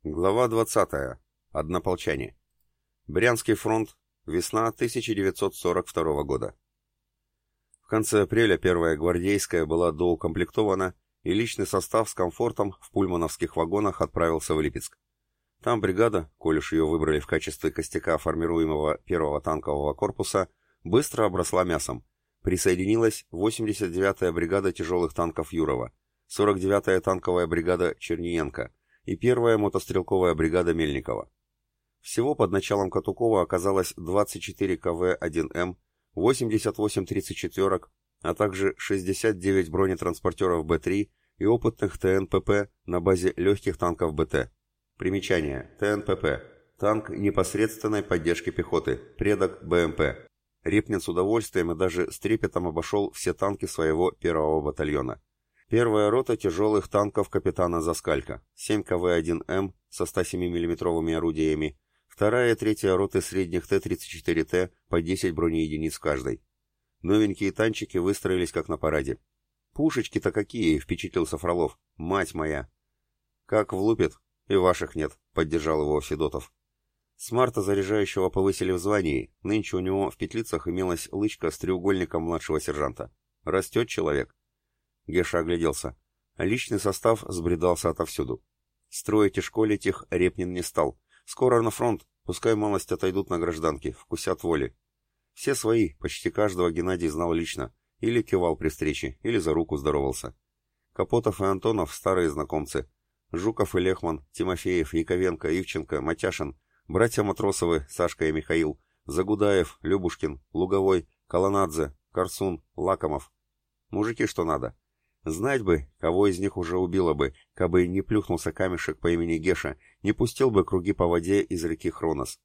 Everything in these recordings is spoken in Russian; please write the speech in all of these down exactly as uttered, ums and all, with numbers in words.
Глава двадцатая. Однополчане. Брянский фронт. Весна тысяча девятьсот сорок второго года. В конце апреля первая гвардейская была доукомплектована, и личный состав с комфортом в пульмановских вагонах отправился в Липецк. Там бригада, коль уж ее выбрали в качестве костяка формируемого первого танкового корпуса, быстро обросла мясом. Присоединилась восемьдесят девятая бригада тяжелых танков Юрова, сорок девятая танковая бригада Черниенко и первая мотострелковая бригада Мельникова. Всего под началом Катукова оказалось двадцать четыре ка вэ один эм, восемьдесят восемь тридцать четверок, а также шестьдесят девять бронетранспортеров бэ три и опытных тэ эн пэ пэ на базе легких танков бэ тэ. Примечание. тэ эн пэ пэ. Танк непосредственной поддержки пехоты, предок бэ эм пэ. Репнин с удовольствием и даже с трепетом обошел все танки своего первого батальона. Первая рота тяжелых танков капитана Заскалька, семь ка вэ один эм со ста семи миллиметровыми орудиями, вторая и третья роты средних тэ тридцать четыре тэ по десять бронеединиц каждой. Новенькие танчики выстроились как на параде. «Пушечки-то какие!» — впечатлился Фролов. «Мать моя!» «Как влупит, и ваших нет», — поддержал его Федотов. С марта заряжающего повысили в звании, нынче у него в петлицах имелась лычка с треугольником младшего сержанта. «Растет человек». Геша огляделся. Личный состав сбредался отовсюду. Строить и школить их Репнин не стал. Скоро на фронт, пускай малость отойдут на гражданке, вкусят воли. Все свои, почти каждого Геннадий знал лично. Или кивал при встрече, или за руку здоровался. Капотов и Антонов — старые знакомцы. Жуков и Лехман, Тимофеев, Яковенко, Ивченко, Матяшин, братья Матросовы, Сашка и Михаил, Загудаев, Любушкин, Луговой, Колонадзе, Корсун, Лакомов. Мужики что надо. Знать бы, кого из них уже убило бы, кабы не плюхнулся камешек по имени Геша, не пустил бы круги по воде из реки Хронос.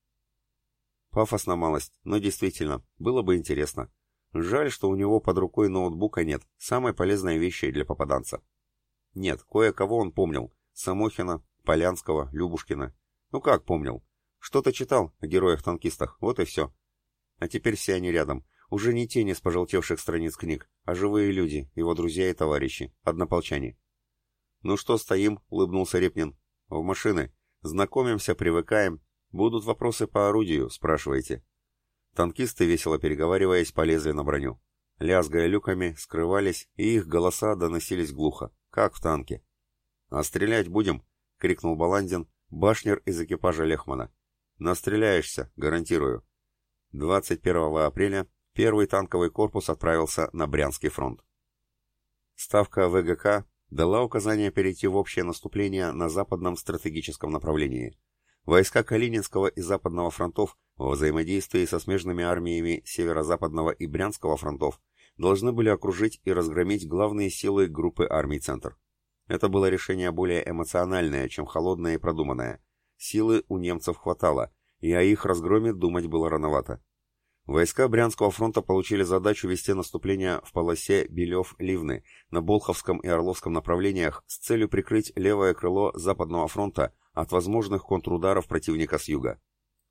Пафосно малость, но действительно, было бы интересно. Жаль, что у него под рукой ноутбука нет, самой полезной вещи для попаданца. Нет, кое-кого он помнил. Самохина, Полянского, Любушкина. Ну как помнил? Что-то читал о героях-танкистах, вот и все. А теперь все они рядом. Уже не тени с пожелтевших страниц книг, а живые люди, его друзья и товарищи, однополчане. «Ну что стоим?» — улыбнулся Репнин. «В машины. Знакомимся, привыкаем. Будут вопросы по орудию, спрашивайте». Танкисты, весело переговариваясь, полезли на броню. Лязгая люками, скрывались, и их голоса доносились глухо, как в танке. «А стрелять будем?» — крикнул Баландин, башнер из экипажа Лехмана. «Настреляешься, гарантирую». двадцать первого апреля первый танковый корпус отправился на Брянский фронт. Ставка вэ гэ ка дала указание перейти в общее наступление на западном стратегическом направлении. Войска Калининского и Западного фронтов во взаимодействии со смежными армиями Северо-Западного и Брянского фронтов должны были окружить и разгромить главные силы группы армий «Центр». Это было решение более эмоциональное, чем холодное и продуманное. Силы у немцев хватало, и о их разгроме думать было рановато. Войска Брянского фронта получили задачу вести наступление в полосе Белев-Ливны на Болховском и Орловском направлениях с целью прикрыть левое крыло Западного фронта от возможных контрударов противника с юга.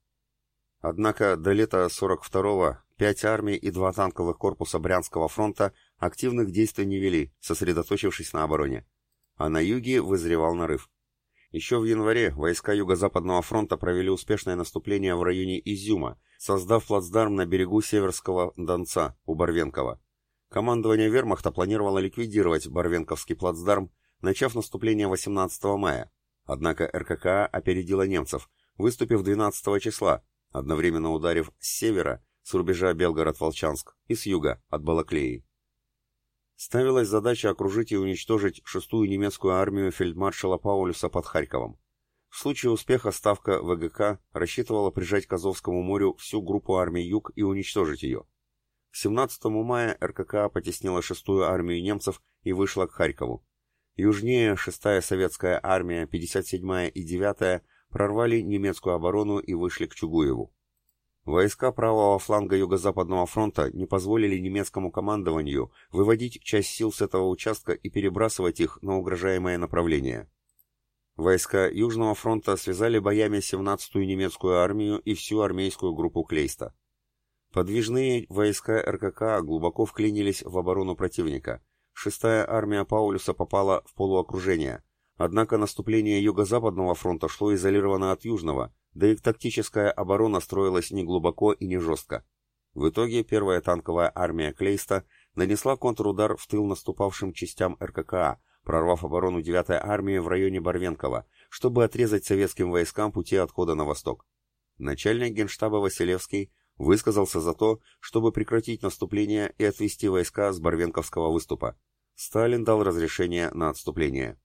Однако до лета сорок второго пять армий и два танковых корпуса Брянского фронта активных действий не вели, сосредоточившись на обороне. А на юге вызревал нарыв. Еще в январе войска Юго-Западного фронта провели успешное наступление в районе Изюма, создав плацдарм на берегу Северского Донца у Барвенкова. Командование вермахта планировало ликвидировать Барвенковский плацдарм, начав наступление восемнадцатого мая. Однако эр ка ка опередила немцев, выступив двенадцатого числа, одновременно ударив с севера, с рубежа Белгород-Волчанск, и с юга, от Балаклеи. Ставилась задача окружить и уничтожить шестую немецкую армию фельдмаршала Паулюса под Харьковом. В случае успеха ставка вэ гэ ка рассчитывала прижать к Азовскому морю всю группу армий Юг и уничтожить ее. К семнадцатому мая эр ка ка потеснила шестую армию немцев и вышла к Харькову. Южнее шестая советская армия, пятьдесят седьмая и девятая прорвали немецкую оборону и вышли к Чугуеву. Войска правого фланга Юго-Западного фронта не позволили немецкому командованию выводить часть сил с этого участка и перебрасывать их на угрожаемое направление. Войска Южного фронта связали боями семнадцатую немецкую армию и всю армейскую группу Клейста. Подвижные войска эр ка ка глубоко вклинились в оборону противника. Шестая армия Паулюса попала в полуокружение, Однако наступление Юго-Западного фронта шло изолированно от Южного, да и тактическая оборона строилась не глубоко и не жестко. В итоге первая танковая армия Клейста нанесла контрудар в тыл наступавшим частям эр ка ка а, прорвав оборону девятой армии в районе Барвенкова, чтобы отрезать советским войскам пути отхода на восток. Начальник генштаба Василевский высказался за то, чтобы прекратить наступление и отвести войска с Барвенковского выступа. Сталин дал разрешение на отступление.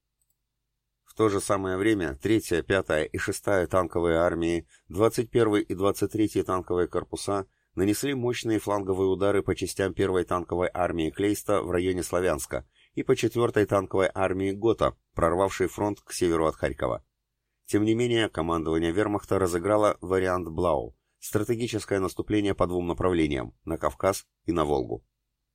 В то же самое время третья, пятая и шестая танковые армии, двадцать первый и двадцать третий танковые корпуса нанесли мощные фланговые удары по частям первой танковой армии Клейста в районе Славянска и по четвертой танковой армии Гота, прорвавшей фронт к северу от Харькова. Тем не менее, командование вермахта разыграло вариант Блау – стратегическое наступление по двум направлениям – на Кавказ и на Волгу.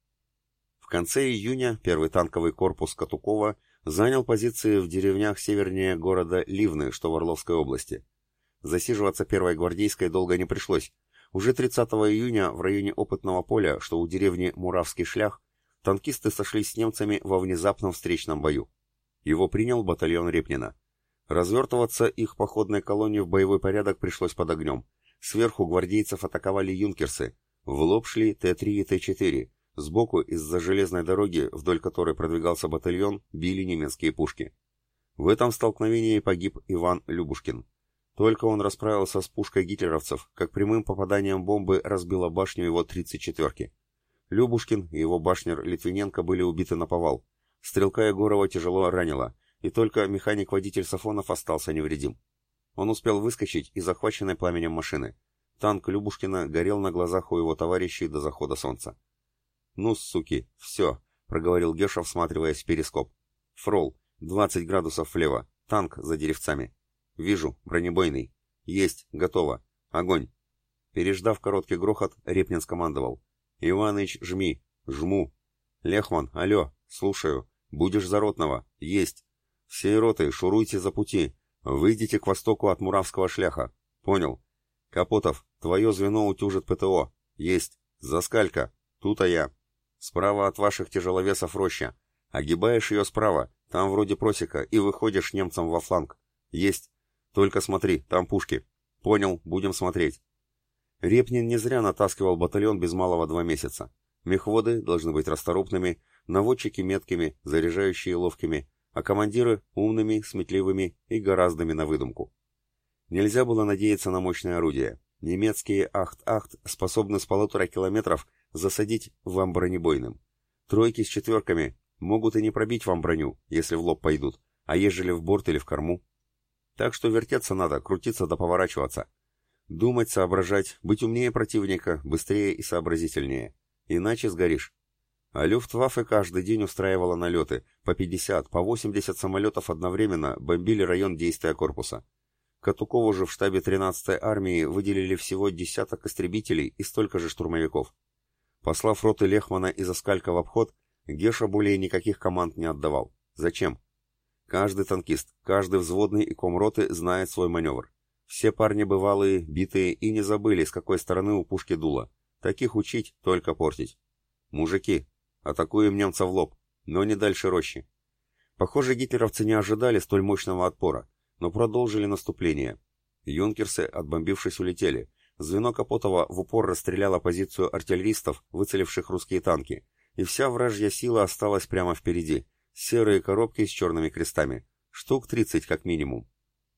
В конце июня первый танковый корпус Катукова занял позиции в деревнях севернее города Ливны, что в Орловской области. Засиживаться первой гвардейской долго не пришлось. Уже тридцатого июня в районе Опытного поля, что у деревни Муравский Шлях, танкисты сошлись с немцами во внезапном встречном бою. Его принял батальон Репнина. Развертываться их походной колонне в боевой порядок пришлось под огнем. Сверху гвардейцев атаковали юнкерсы, в лоб шли Т три и Т четыре, сбоку из-за железной дороги, вдоль которой продвигался батальон, били немецкие пушки. В этом столкновении погиб Иван Любушкин. Только он расправился с пушкой гитлеровцев, как прямым попаданием бомбы разбила башню его тридцать четвёрки. Любушкин и его башнер Литвиненко были убиты наповал. Стрелка Егорова тяжело ранило, и только механик-водитель Сафонов остался невредим. Он успел выскочить из захваченной пламенем машины. Танк Любушкина горел на глазах у его товарищей до захода солнца. «Ну, суки, все», — проговорил Геша, всматриваясь в перископ. «Фрол, двадцать градусов влево, танк за деревцами. Вижу, бронебойный. Есть, готово. Огонь». Переждав короткий грохот, Репнин скомандовал. «Иваныч, жми». «Жму». «Лехман, алло, слушаю. Будешь за ротного». «Есть». «Всей ротой шуруйте за пути. Выйдите к востоку от Муравского Шляха». «Понял». «Капотов, твое звено утюжит П Т О». «Есть». «Заскалька. Тут-то я». «Справа от ваших тяжеловесов роща. Огибаешь ее справа, там вроде просека, и выходишь немцам во фланг». «Есть. Только смотри, там пушки». «Понял, будем смотреть». Репнин не зря натаскивал батальон без малого два месяца. Мехводы должны быть расторопными, наводчики меткими, заряжающие ловкими, а командиры умными, сметливыми и гораздыми на выдумку. Нельзя было надеяться на мощные орудия. Немецкие Ахт-Ахт способны с полутора километров засадить вам бронебойным. Тройки с четверками могут и не пробить вам броню, если в лоб пойдут, а ежели в борт или в корму. Так что вертеться надо, крутиться да поворачиваться. Думать, соображать, быть умнее противника, быстрее и сообразительнее. Иначе сгоришь. А Люфтваффе каждый день устраивала налеты. По пятьдесят, по восемьдесят самолетов одновременно бомбили район действия корпуса. Катукову же в штабе тринадцатой армии выделили всего десяток истребителей и столько же штурмовиков. Послав роты Лехмана и Заскалька в обход, Геша более никаких команд не отдавал. Зачем? Каждый танкист, каждый взводный и комроты знает свой маневр. Все парни бывалые, битые и не забыли, с какой стороны у пушки дуло. Таких учить, только портить. Мужики, атакуем немца в лоб, но не дальше рощи. Похоже, гитлеровцы не ожидали столь мощного отпора, но продолжили наступление. Юнкерсы, отбомбившись, улетели. Звено Капотова в упор расстреляло позицию артиллеристов, выцеливших русские танки, и вся вражья сила осталась прямо впереди. Серые коробки с черными крестами. Штук тридцать как минимум.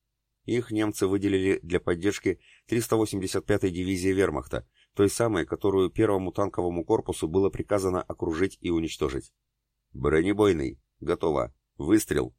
Их немцы выделили для поддержки триста восемьдесят пятой дивизии вермахта, той самой, которую первому танковому корпусу было приказано окружить и уничтожить. Бронебойный. Готово. Выстрел.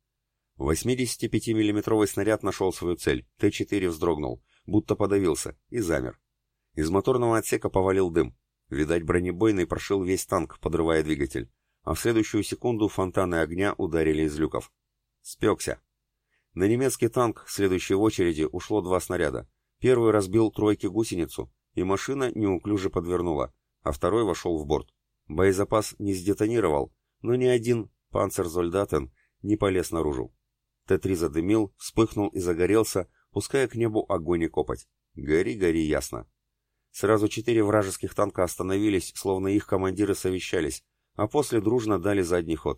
восьмидесятипятимиллиметровый снаряд нашел свою цель. Т четыре вздрогнул, будто подавился, и замер. Из моторного отсека повалил дым. Видать, бронебойный прошил весь танк, подрывая двигатель. А в следующую секунду фонтаны огня ударили из люков. Спекся. На немецкий танк, следующей в очереди, ушло два снаряда. Первый разбил тройки гусеницу, и машина неуклюже подвернула, а второй вошел в борт. Боезапас не сдетонировал, но ни один «Панцерзольдатен» не полез наружу. Т три задымил, вспыхнул и загорелся, пуская к небу огонь и копоть. Гори, гори, ясно. Сразу четыре вражеских танка остановились, словно их командиры совещались, а после дружно дали задний ход.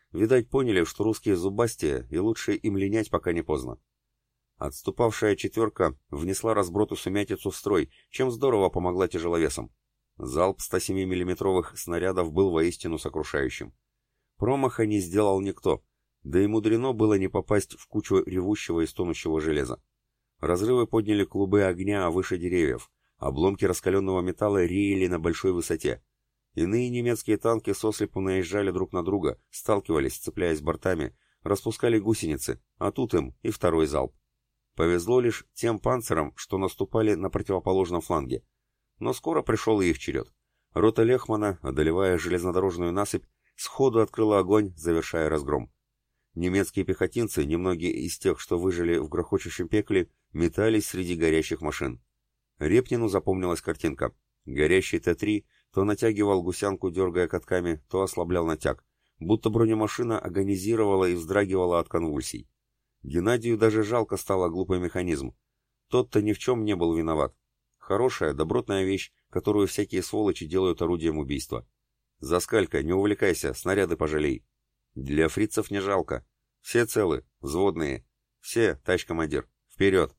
Видать, поняли, что русские зубастые, и лучше им линять, пока не поздно. Отступавшая четверка внесла разброд и сумятицу в строй, чем здорово помогла тяжеловесам. Залп сто семь миллиметровых снарядов был воистину сокрушающим. Промаха не сделал никто, да и мудрено было не попасть в кучу ревущего и стонущего железа. Разрывы подняли клубы огня выше деревьев, обломки раскаленного металла реяли на большой высоте. Иные немецкие танки сослепу наезжали друг на друга, сталкивались, цепляясь бортами, распускали гусеницы, а тут им и второй залп. Повезло лишь тем панцирам, что наступали на противоположном фланге. Но скоро пришел и их черед. Рота Лехмана, одолевая железнодорожную насыпь, сходу открыла огонь, завершая разгром. Немецкие пехотинцы, немногие из тех, что выжили в грохочущем пекле, метались среди горящих машин. Репнину запомнилась картинка. Горящий Т три то натягивал гусянку, дергая катками, то ослаблял натяг, будто бронемашина агонизировала и вздрагивала от конвульсий. Геннадию даже жалко стало глупый механизм. Тот-то ни в чем не был виноват. Хорошая, добротная вещь, которую всякие сволочи делают орудием убийства. Заскалька, не увлекайся, снаряды пожалей. Для фрицев не жалко. Все целы, взводные. Все, товарищ командир, вперед.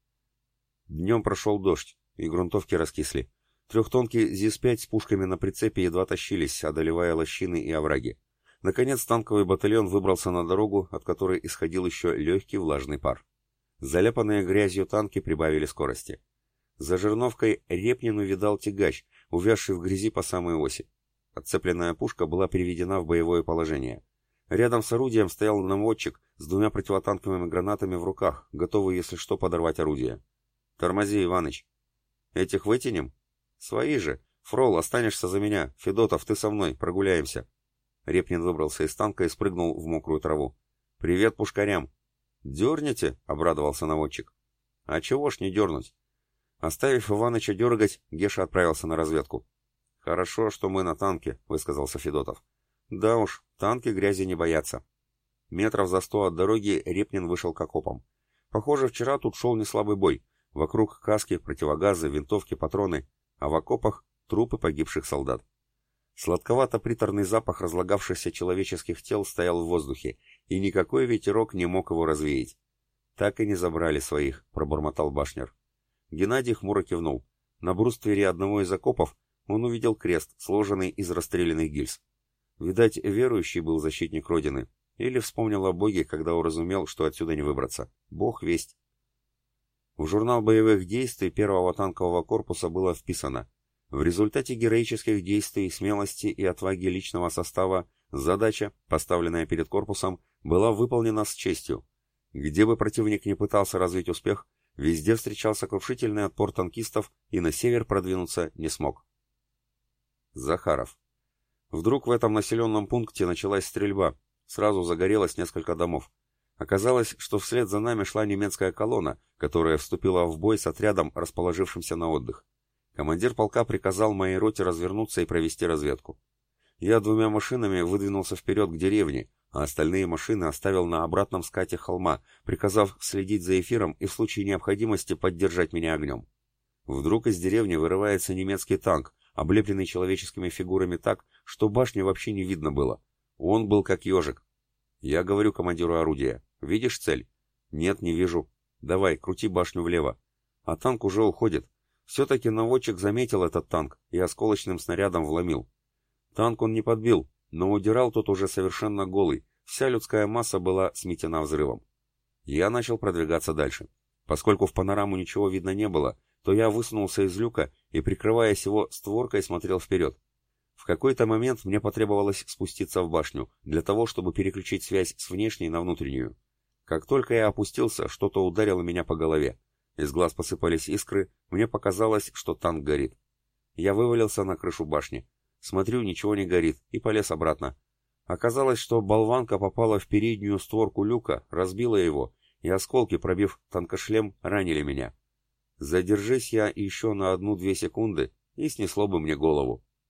Днем прошел дождь, и грунтовки раскисли. Трехтонки ЗИС пять с пушками на прицепе едва тащились, одолевая лощины и овраги. Наконец танковый батальон выбрался на дорогу, от которой исходил еще легкий влажный пар. Заляпанные грязью танки прибавили скорости. За Жирновкой Репнин увидал тягач, увязший в грязи по самой оси. Отцепленная пушка была переведена в боевое положение. Рядом с орудием стоял наводчик с двумя противотанковыми гранатами в руках, готовый, если что, подорвать орудие. «Тормози, Иваныч». «Этих вытянем?» «Свои же. Фрол, останешься за меня. Федотов, ты со мной. Прогуляемся». Репнин выбрался из танка и спрыгнул в мокрую траву. «Привет пушкарям!» «Дернете?» — обрадовался наводчик. «А чего ж не дернуть?» Оставив Иваныча дергать, Геша отправился на разведку. «Хорошо, что мы на танке», — высказался Федотов. «Да уж, танки грязи не боятся». Метров за сто от дороги Репнин вышел к окопам. Похоже, вчера тут шел неслабый бой. Вокруг каски, противогазы, винтовки, патроны, а в окопах трупы погибших солдат. Сладковато-приторный запах разлагавшихся человеческих тел стоял в воздухе, и никакой ветерок не мог его развеять. «Так и не забрали своих», — пробормотал Башнер. Геннадий хмуро кивнул. На бруствере одного из окопов он увидел крест, сложенный из расстрелянных гильз. Видать, верующий был защитник Родины, или вспомнил о Боге, когда уразумел, что отсюда не выбраться. Бог весть. В журнал боевых действий первого танкового корпуса было вписано: в результате героических действий, смелости и отваги личного состава задача, поставленная перед корпусом, была выполнена с честью. Где бы противник ни пытался развить успех, везде встречал сокрушительный отпор танкистов и на север продвинуться не смог. Захаров. Вдруг в этом населенном пункте началась стрельба. Сразу загорелось несколько домов. Оказалось, что вслед за нами шла немецкая колонна, которая вступила в бой с отрядом, расположившимся на отдых. Командир полка приказал моей роте развернуться и провести разведку. Я двумя машинами выдвинулся вперед к деревне, а остальные машины оставил на обратном скате холма, приказав следить за эфиром и в случае необходимости поддержать меня огнем. Вдруг из деревни вырывается немецкий танк, облепленный человеческими фигурами так, что башни вообще не видно было. Он был как ежик. Я говорю командиру орудия: «Видишь цель?» «Нет, не вижу». «Давай, крути башню влево». А танк уже уходит. Все-таки наводчик заметил этот танк и осколочным снарядом вломил. Танк он не подбил, но удирал тот уже совершенно голый, вся людская масса была сметена взрывом. Я начал продвигаться дальше. Поскольку в панораму ничего видно не было, то я высунулся из люка и, прикрываясь его створкой, смотрел вперед. В какой-то момент мне потребовалось спуститься в башню, для того, чтобы переключить связь с внешней на внутреннюю. Как только я опустился, что-то ударило меня по голове. Из глаз посыпались искры, мне показалось, что танк горит. Я вывалился на крышу башни. Смотрю, ничего не горит, и полез обратно. Оказалось, что болванка попала в переднюю створку люка, разбила его, и осколки, пробив танкошлем, ранили меня. Задержись я еще на одну-две секунды, и снесло бы мне голову.